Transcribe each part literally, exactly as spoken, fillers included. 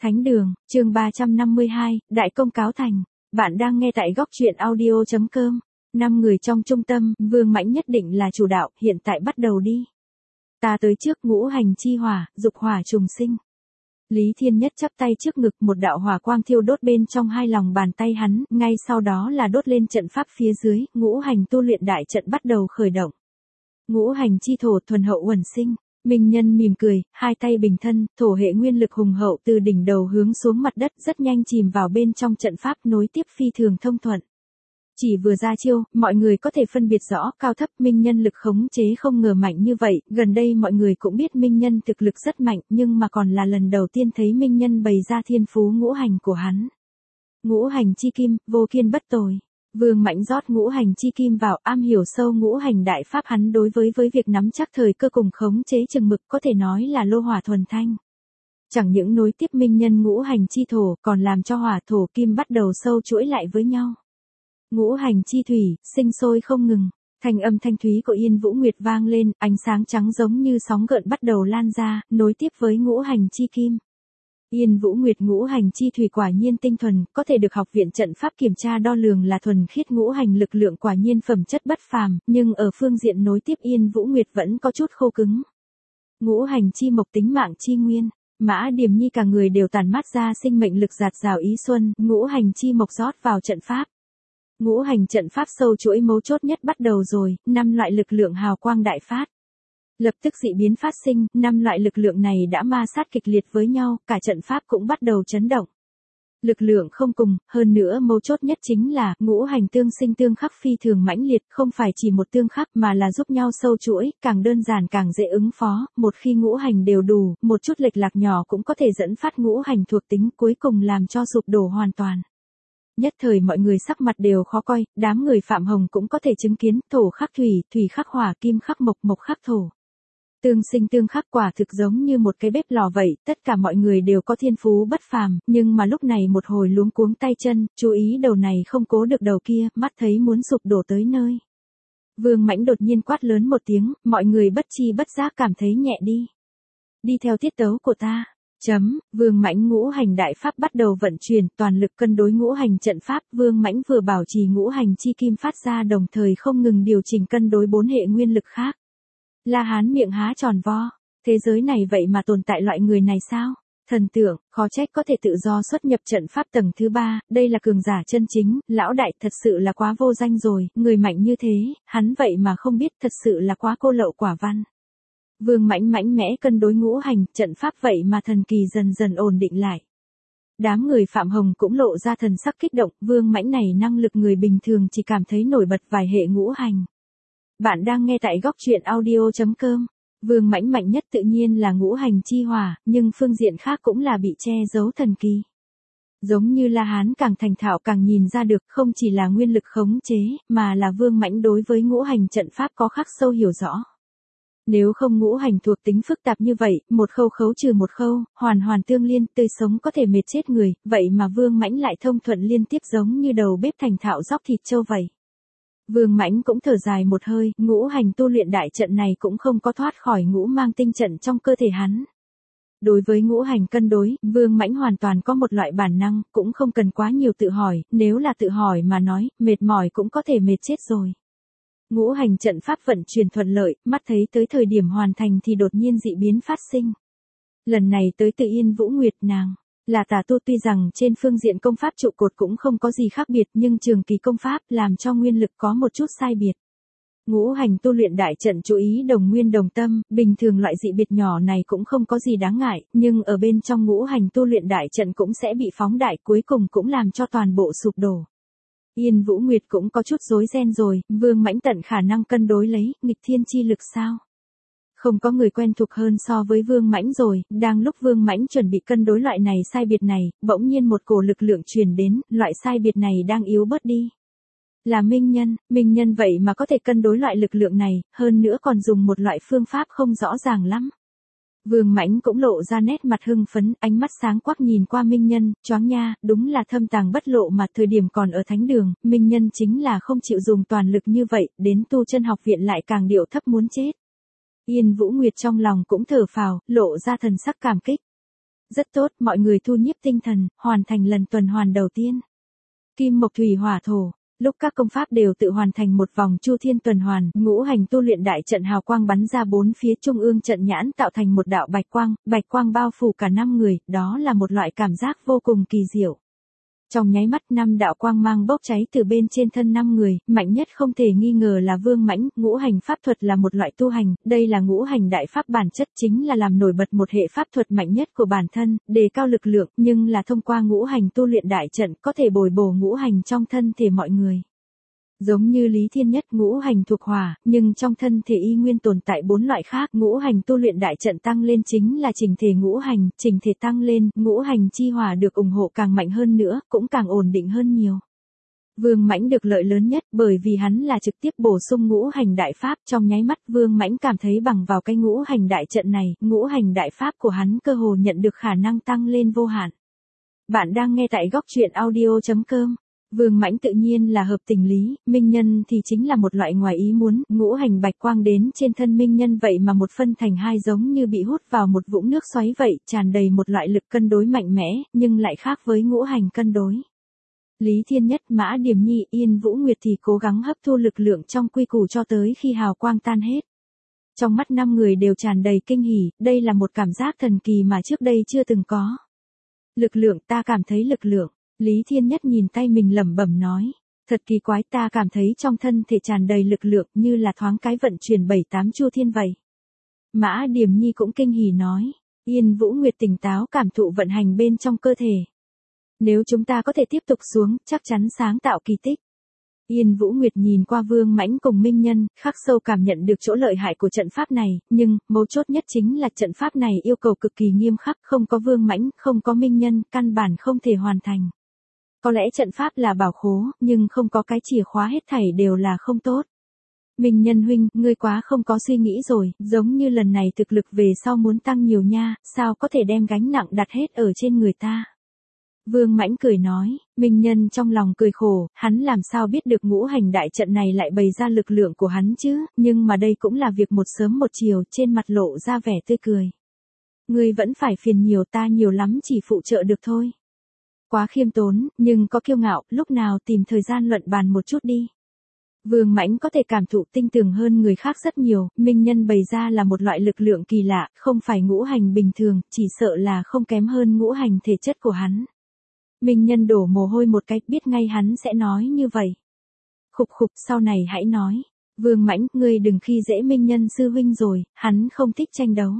Thánh đường, chương ba trăm năm mươi hai, Đại công cáo thành. Bạn đang nghe tại góc truyện audio chấm com. Năm người trong trung tâm, Vương Mãnh nhất định là chủ đạo, hiện tại bắt đầu đi. Ta tới trước, ngũ hành chi hỏa, dục hỏa trùng sinh. Lý Thiên Nhất chắp tay trước ngực, một đạo hỏa quang thiêu đốt bên trong hai lòng bàn tay hắn, ngay sau đó là đốt lên trận pháp phía dưới, ngũ hành tu luyện đại trận bắt đầu khởi động. Ngũ hành chi thổ thuần hậu uẩn sinh. Minh Nhân mỉm cười, hai tay bình thân, thổ hệ nguyên lực hùng hậu từ đỉnh đầu hướng xuống mặt đất, rất nhanh chìm vào bên trong trận pháp, nối tiếp phi thường thông thuận. Chỉ vừa ra chiêu, mọi người có thể phân biệt rõ cao thấp. Minh Nhân lực khống chế không ngờ mạnh như vậy, gần đây mọi người cũng biết Minh Nhân thực lực rất mạnh, nhưng mà còn là lần đầu tiên thấy Minh Nhân bày ra thiên phú ngũ hành của hắn. Ngũ hành chi kim, vô kiên bất tồi. Vương Mãnh rót ngũ hành chi kim vào, am hiểu sâu ngũ hành đại pháp, hắn đối với với việc nắm chắc thời cơ cùng khống chế chừng mực có thể nói là lô hỏa thuần thanh. Chẳng những nối tiếp Minh Nhân ngũ hành chi thổ, còn làm cho hỏa thổ kim bắt đầu sâu chuỗi lại với nhau. Ngũ hành chi thủy, sinh sôi không ngừng. Thanh âm thanh thúy của Yên Vũ Nguyệt vang lên, ánh sáng trắng giống như sóng gợn bắt đầu lan ra, nối tiếp với ngũ hành chi kim. Yên Vũ Nguyệt ngũ hành chi thủy quả nhiên tinh thuần, có thể được học viện trận pháp kiểm tra đo lường là thuần khiết ngũ hành lực lượng, quả nhiên phẩm chất bất phàm, nhưng ở phương diện nối tiếp Yên Vũ Nguyệt vẫn có chút khô cứng. Ngũ hành chi mộc tính mạng chi nguyên, Mã Điềm Nhi cả người đều tản mát ra sinh mệnh lực dạt dào ý xuân, ngũ hành chi mộc rót vào trận pháp. Ngũ hành trận pháp sâu chuỗi mấu chốt nhất bắt đầu rồi, năm loại lực lượng hào quang đại phát. Lập tức dị biến phát sinh, năm loại lực lượng này đã ma sát kịch liệt với nhau, cả trận pháp cũng bắt đầu chấn động. Lực lượng không cùng, hơn nữa mấu chốt nhất chính là, ngũ hành tương sinh tương khắc phi thường mãnh liệt, không phải chỉ một tương khắc mà là giúp nhau sâu chuỗi, càng đơn giản càng dễ ứng phó, một khi ngũ hành đều đủ, một chút lệch lạc nhỏ cũng có thể dẫn phát ngũ hành thuộc tính, cuối cùng làm cho sụp đổ hoàn toàn. Nhất thời mọi người sắc mặt đều khó coi, đám người Phạm Hồng cũng có thể chứng kiến, thổ khắc thủy, thủy khắc hỏa, kim khắc mộc, mộc khắc thổ. Tương sinh tương khắc quả thực giống như một cái bếp lò vậy, tất cả mọi người đều có thiên phú bất phàm, nhưng mà lúc này một hồi luống cuống tay chân, chú ý đầu này không cố được đầu kia, mắt thấy muốn sụp đổ tới nơi. Vương Mãnh đột nhiên quát lớn một tiếng, mọi người bất chi bất giác cảm thấy nhẹ đi. Đi theo tiết tấu của ta. Chấm, Vương Mãnh ngũ hành đại pháp bắt đầu vận chuyển, toàn lực cân đối ngũ hành trận pháp, Vương Mãnh vừa bảo trì ngũ hành chi kim phát ra đồng thời không ngừng điều chỉnh cân đối bốn hệ nguyên lực khác. La Hán miệng há tròn vo, thế giới này vậy mà tồn tại loại người này sao? Thần tượng, khó trách có thể tự do xuất nhập trận pháp tầng thứ ba, đây là cường giả chân chính, lão đại thật sự là quá vô danh rồi, người mạnh như thế, hắn vậy mà không biết, thật sự là quá cô lậu quả văn. Vương Mãnh mãnh mẽ cân đối ngũ hành, trận pháp vậy mà thần kỳ dần dần ổn định lại. Đám người Phạm Hồng cũng lộ ra thần sắc kích động, Vương Mãnh này năng lực người bình thường chỉ cảm thấy nổi bật vài hệ ngũ hành. Bạn đang nghe tại góc truyện audio chấm com. Vương Mãnh mạnh nhất tự nhiên là ngũ hành chi hỏa, nhưng phương diện khác cũng là bị che giấu thần kỳ. Giống như La Hán càng thành thạo càng nhìn ra được, không chỉ là nguyên lực khống chế, mà là Vương Mãnh đối với ngũ hành trận pháp có khắc sâu hiểu rõ. Nếu không ngũ hành thuộc tính phức tạp như vậy, một khâu khấu trừ một khâu, hoàn hoàn tương liên, tươi sống có thể mệt chết người, vậy mà Vương Mãnh lại thông thuận liên tiếp giống như đầu bếp thành thạo róc thịt trâu vậy. Vương Mãnh cũng thở dài một hơi, ngũ hành tu luyện đại trận này cũng không có thoát khỏi ngũ mang tinh trận trong cơ thể hắn. Đối với ngũ hành cân đối, Vương Mãnh hoàn toàn có một loại bản năng, cũng không cần quá nhiều tự hỏi, nếu là tự hỏi mà nói, mệt mỏi cũng có thể mệt chết rồi. Ngũ hành trận pháp vận chuyển thuận lợi, mắt thấy tới thời điểm hoàn thành thì đột nhiên dị biến phát sinh. Lần này tới từ Yên Vũ Nguyệt, nàng là tà tu, tuy rằng trên phương diện công pháp trụ cột cũng không có gì khác biệt, nhưng trường kỳ công pháp làm cho nguyên lực có một chút sai biệt. Ngũ hành tu luyện đại trận chú ý đồng nguyên đồng tâm, bình thường loại dị biệt nhỏ này cũng không có gì đáng ngại, nhưng ở bên trong ngũ hành tu luyện đại trận cũng sẽ bị phóng đại, cuối cùng cũng làm cho toàn bộ sụp đổ. Yên Vũ Nguyệt cũng có chút rối ren rồi, Vương Mãnh tận khả năng cân đối lấy, nghịch thiên chi lực sao? Không có người quen thuộc hơn so với Vương Mãnh rồi, đang lúc Vương Mãnh chuẩn bị cân đối loại này sai biệt này, bỗng nhiên một cổ lực lượng truyền đến, loại sai biệt này đang yếu bớt đi. Là Minh Nhân, Minh Nhân vậy mà có thể cân đối loại lực lượng này, hơn nữa còn dùng một loại phương pháp không rõ ràng lắm. Vương Mãnh cũng lộ ra nét mặt hưng phấn, ánh mắt sáng quắc nhìn qua Minh Nhân, choáng nha, đúng là thâm tàng bất lộ mà thời điểm còn ở thánh đường, Minh Nhân chính là không chịu dùng toàn lực như vậy, đến tu chân học viện lại càng điệu thấp muốn chết. Yên Vũ Nguyệt trong lòng cũng thở phào, lộ ra thần sắc cảm kích. Rất tốt, mọi người thu nhiếp tinh thần, hoàn thành lần tuần hoàn đầu tiên. Kim mộc thủy hỏa thổ. Lúc các công pháp đều tự hoàn thành một vòng chu thiên tuần hoàn, ngũ hành tu luyện đại trận hào quang bắn ra bốn phía trung ương trận nhãn tạo thành một đạo bạch quang, bạch quang bao phủ cả năm người, đó là một loại cảm giác vô cùng kỳ diệu. Trong nháy mắt năm đạo quang mang bốc cháy từ bên trên thân năm người, mạnh nhất không thể nghi ngờ là Vương Mãnh, ngũ hành pháp thuật là một loại tu hành, đây là ngũ hành đại pháp bản chất chính là làm nổi bật một hệ pháp thuật mạnh nhất của bản thân, đề cao lực lượng, nhưng là thông qua ngũ hành tu luyện đại trận có thể bồi bổ ngũ hành trong thân thể mọi người. Giống như Lý Thiên Nhất ngũ hành thuộc hỏa, nhưng trong thân thể y nguyên tồn tại bốn loại khác, ngũ hành tu luyện đại trận tăng lên chính là chỉnh thể ngũ hành, chỉnh thể tăng lên, ngũ hành chi hỏa được ủng hộ càng mạnh hơn nữa, cũng càng ổn định hơn nhiều. Vương Mãnh được lợi lớn nhất bởi vì hắn là trực tiếp bổ sung ngũ hành đại pháp, trong nháy mắt Vương Mãnh cảm thấy bằng vào cái ngũ hành đại trận này, ngũ hành đại pháp của hắn cơ hồ nhận được khả năng tăng lên vô hạn. Bạn đang nghe tại góc truyện audio chấm com. Vương Mãnh tự nhiên là hợp tình lý, Minh Nhân thì chính là một loại ngoài ý muốn, ngũ hành bạch quang đến trên thân Minh Nhân vậy mà một phân thành hai giống như bị hút vào một vũng nước xoáy vậy, tràn đầy một loại lực cân đối mạnh mẽ, nhưng lại khác với ngũ hành cân đối. Lý Thiên Nhất, Mã Điềm Nhi, Yên Vũ Nguyệt thì cố gắng hấp thu lực lượng trong quy củ cho tới khi hào quang tan hết. Trong mắt năm người đều tràn đầy kinh hỉ, đây là một cảm giác thần kỳ mà trước đây chưa từng có. Lực lượng, ta cảm thấy lực lượng. Lý Thiên Nhất nhìn tay mình lẩm bẩm nói, thật kỳ quái, ta cảm thấy trong thân thể tràn đầy lực lượng như là thoáng cái vận chuyển bảy tám chu thiên vậy. Mã Điềm Nhi cũng kinh hỉ nói, Yên Vũ Nguyệt tỉnh táo cảm thụ vận hành bên trong cơ thể. Nếu chúng ta có thể tiếp tục xuống, chắc chắn sáng tạo kỳ tích. Yên Vũ Nguyệt nhìn qua Vương Mãnh cùng Minh Nhân, khắc sâu cảm nhận được chỗ lợi hại của trận pháp này, nhưng, mấu chốt nhất chính là trận pháp này yêu cầu cực kỳ nghiêm khắc, không có Vương Mãnh, không có Minh Nhân, căn bản không thể hoàn thành. Có lẽ trận pháp là bảo khố, nhưng không có cái chìa khóa hết thảy đều là không tốt. Minh Nhân huynh, ngươi quá không có suy nghĩ rồi, giống như lần này thực lực về sau muốn tăng nhiều nha, sao có thể đem gánh nặng đặt hết ở trên người ta. Vương Mãnh cười nói, Minh Nhân trong lòng cười khổ, hắn làm sao biết được ngũ hành đại trận này lại bày ra lực lượng của hắn chứ, nhưng mà đây cũng là việc một sớm một chiều, trên mặt lộ ra vẻ tươi cười. Ngươi vẫn phải phiền nhiều, ta nhiều lắm chỉ phụ trợ được thôi. Quá khiêm tốn, nhưng có kiêu ngạo, lúc nào tìm thời gian luận bàn một chút đi. Vương Mãnh có thể cảm thụ tinh tường hơn người khác rất nhiều, Minh Nhân bày ra là một loại lực lượng kỳ lạ, không phải ngũ hành bình thường, chỉ sợ là không kém hơn ngũ hành thể chất của hắn. Minh Nhân đổ mồ hôi một cái, biết ngay hắn sẽ nói như vậy. Khục khục, sau này hãy nói. Vương Mãnh, ngươi đừng khi dễ Minh Nhân sư huynh rồi, hắn không thích tranh đấu.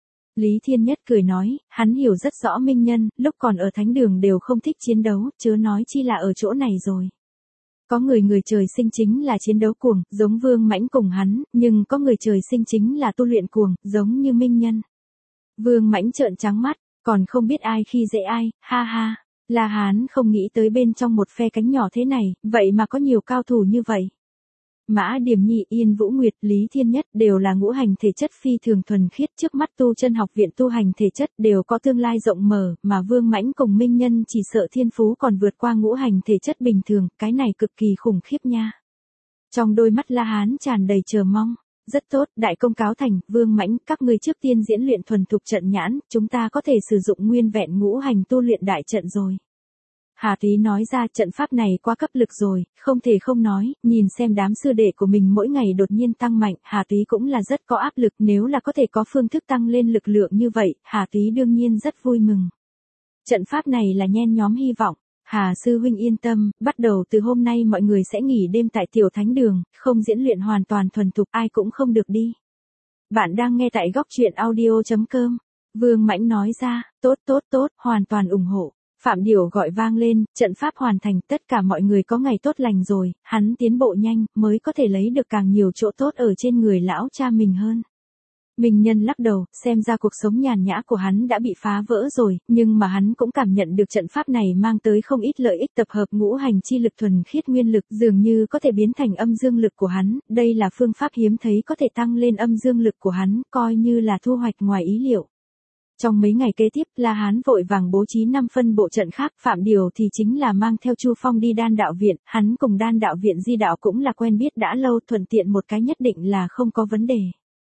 Lý Thiên Nhất cười nói, hắn hiểu rất rõ Minh Nhân, lúc còn ở thánh đường đều không thích chiến đấu, chớ nói chi là ở chỗ này rồi. Có người người trời sinh chính là chiến đấu cuồng, giống Vương Mãnh cùng hắn, nhưng có người trời sinh chính là tu luyện cuồng, giống như Minh Nhân. Vương Mãnh trợn trắng mắt, còn không biết ai khi dễ ai, ha ha. La Hán không nghĩ tới bên trong một phe cánh nhỏ thế này, vậy mà có nhiều cao thủ như vậy. Mã Điềm Nhi, Yên Vũ Nguyệt, Lý Thiên Nhất đều là ngũ hành thể chất phi thường thuần khiết, trước mắt tu chân học viện tu hành thể chất đều có tương lai rộng mở, mà Vương Mãnh cùng Minh Nhân chỉ sợ thiên phú còn vượt qua ngũ hành thể chất bình thường, cái này cực kỳ khủng khiếp nha. Trong đôi mắt La Hán tràn đầy chờ mong. Rất tốt, đại công cáo thành, Vương Mãnh, các ngươi trước tiên diễn luyện thuần thục trận nhãn, chúng ta có thể sử dụng nguyên vẹn ngũ hành tu luyện đại trận rồi. Hà Túy nói ra, trận pháp này quá cấp lực rồi, không thể không nói, nhìn xem đám sư đệ của mình mỗi ngày đột nhiên tăng mạnh, Hà Túy cũng là rất có áp lực, nếu là có thể có phương thức tăng lên lực lượng như vậy, Hà Túy đương nhiên rất vui mừng. Trận pháp này là nhen nhóm hy vọng. Hà sư huynh yên tâm, bắt đầu từ hôm nay mọi người sẽ nghỉ đêm tại tiểu thánh đường, không diễn luyện hoàn toàn thuần thục, ai cũng không được đi. Bạn đang nghe tại góc truyện audio chấm com. Vương Mãnh nói ra, tốt tốt tốt, hoàn toàn ủng hộ. Phạm Điểu gọi vang lên, trận pháp hoàn thành, tất cả mọi người có ngày tốt lành rồi, hắn tiến bộ nhanh, mới có thể lấy được càng nhiều chỗ tốt ở trên người lão cha mình hơn. Minh Nhân lắc đầu, xem ra cuộc sống nhàn nhã của hắn đã bị phá vỡ rồi, nhưng mà hắn cũng cảm nhận được trận pháp này mang tới không ít lợi ích, tập hợp ngũ hành chi lực thuần khiết nguyên lực dường như có thể biến thành âm dương lực của hắn, đây là phương pháp hiếm thấy có thể tăng lên âm dương lực của hắn, coi như là thu hoạch ngoài ý liệu. Trong mấy ngày kế tiếp, La Hán vội vàng bố trí năm phân bộ trận khác, Phạm Điều thì chính là mang theo Chu Phong đi Đan đạo viện, hắn cùng Đan đạo viện Di đạo cũng là quen biết đã lâu, thuận tiện một cái nhất định là không có vấn đề.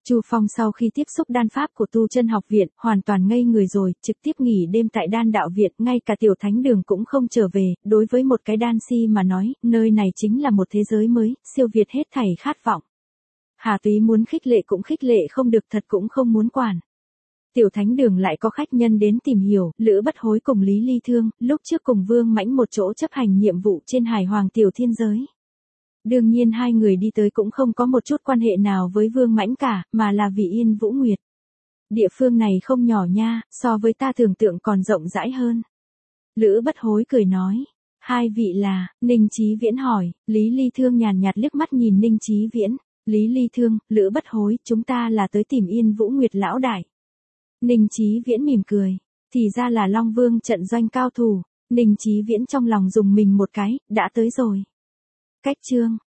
Chu Phong sau khi tiếp xúc đan pháp của tu chân học viện, hoàn toàn ngây người rồi, trực tiếp nghỉ đêm tại đan đạo viện, ngay cả tiểu thánh đường cũng không trở về, đối với một cái đan si mà nói, nơi này chính là một thế giới mới, siêu việt hết thảy khát vọng. Hà Túy muốn khích lệ cũng khích lệ không được, thật cũng không muốn quản. Tiểu thánh đường lại có khách nhân đến tìm hiểu, Lữ Bất Hối cùng Lý Ly Thương, lúc trước cùng Vương Mãnh một chỗ chấp hành nhiệm vụ trên Hải Hoàng tiểu thiên giới. Đương nhiên hai người đi tới cũng không có một chút quan hệ nào với Vương Mãnh cả, mà là vì Yên Vũ Nguyệt. Địa phương này không nhỏ nha, so với ta tưởng tượng còn rộng rãi hơn. Lữ Bất Hối cười nói. Hai vị là, Ninh Chí Viễn hỏi, Lý Ly Thương nhàn nhạt liếc mắt nhìn Ninh Chí Viễn. Lý Ly Thương, Lữ Bất Hối, chúng ta là tới tìm Yên Vũ Nguyệt lão đại. Ninh Chí Viễn mỉm cười. Thì ra là Long Vương trận doanh cao thủ. Ninh Chí Viễn trong lòng dùng mình một cái, đã tới rồi. Cách chương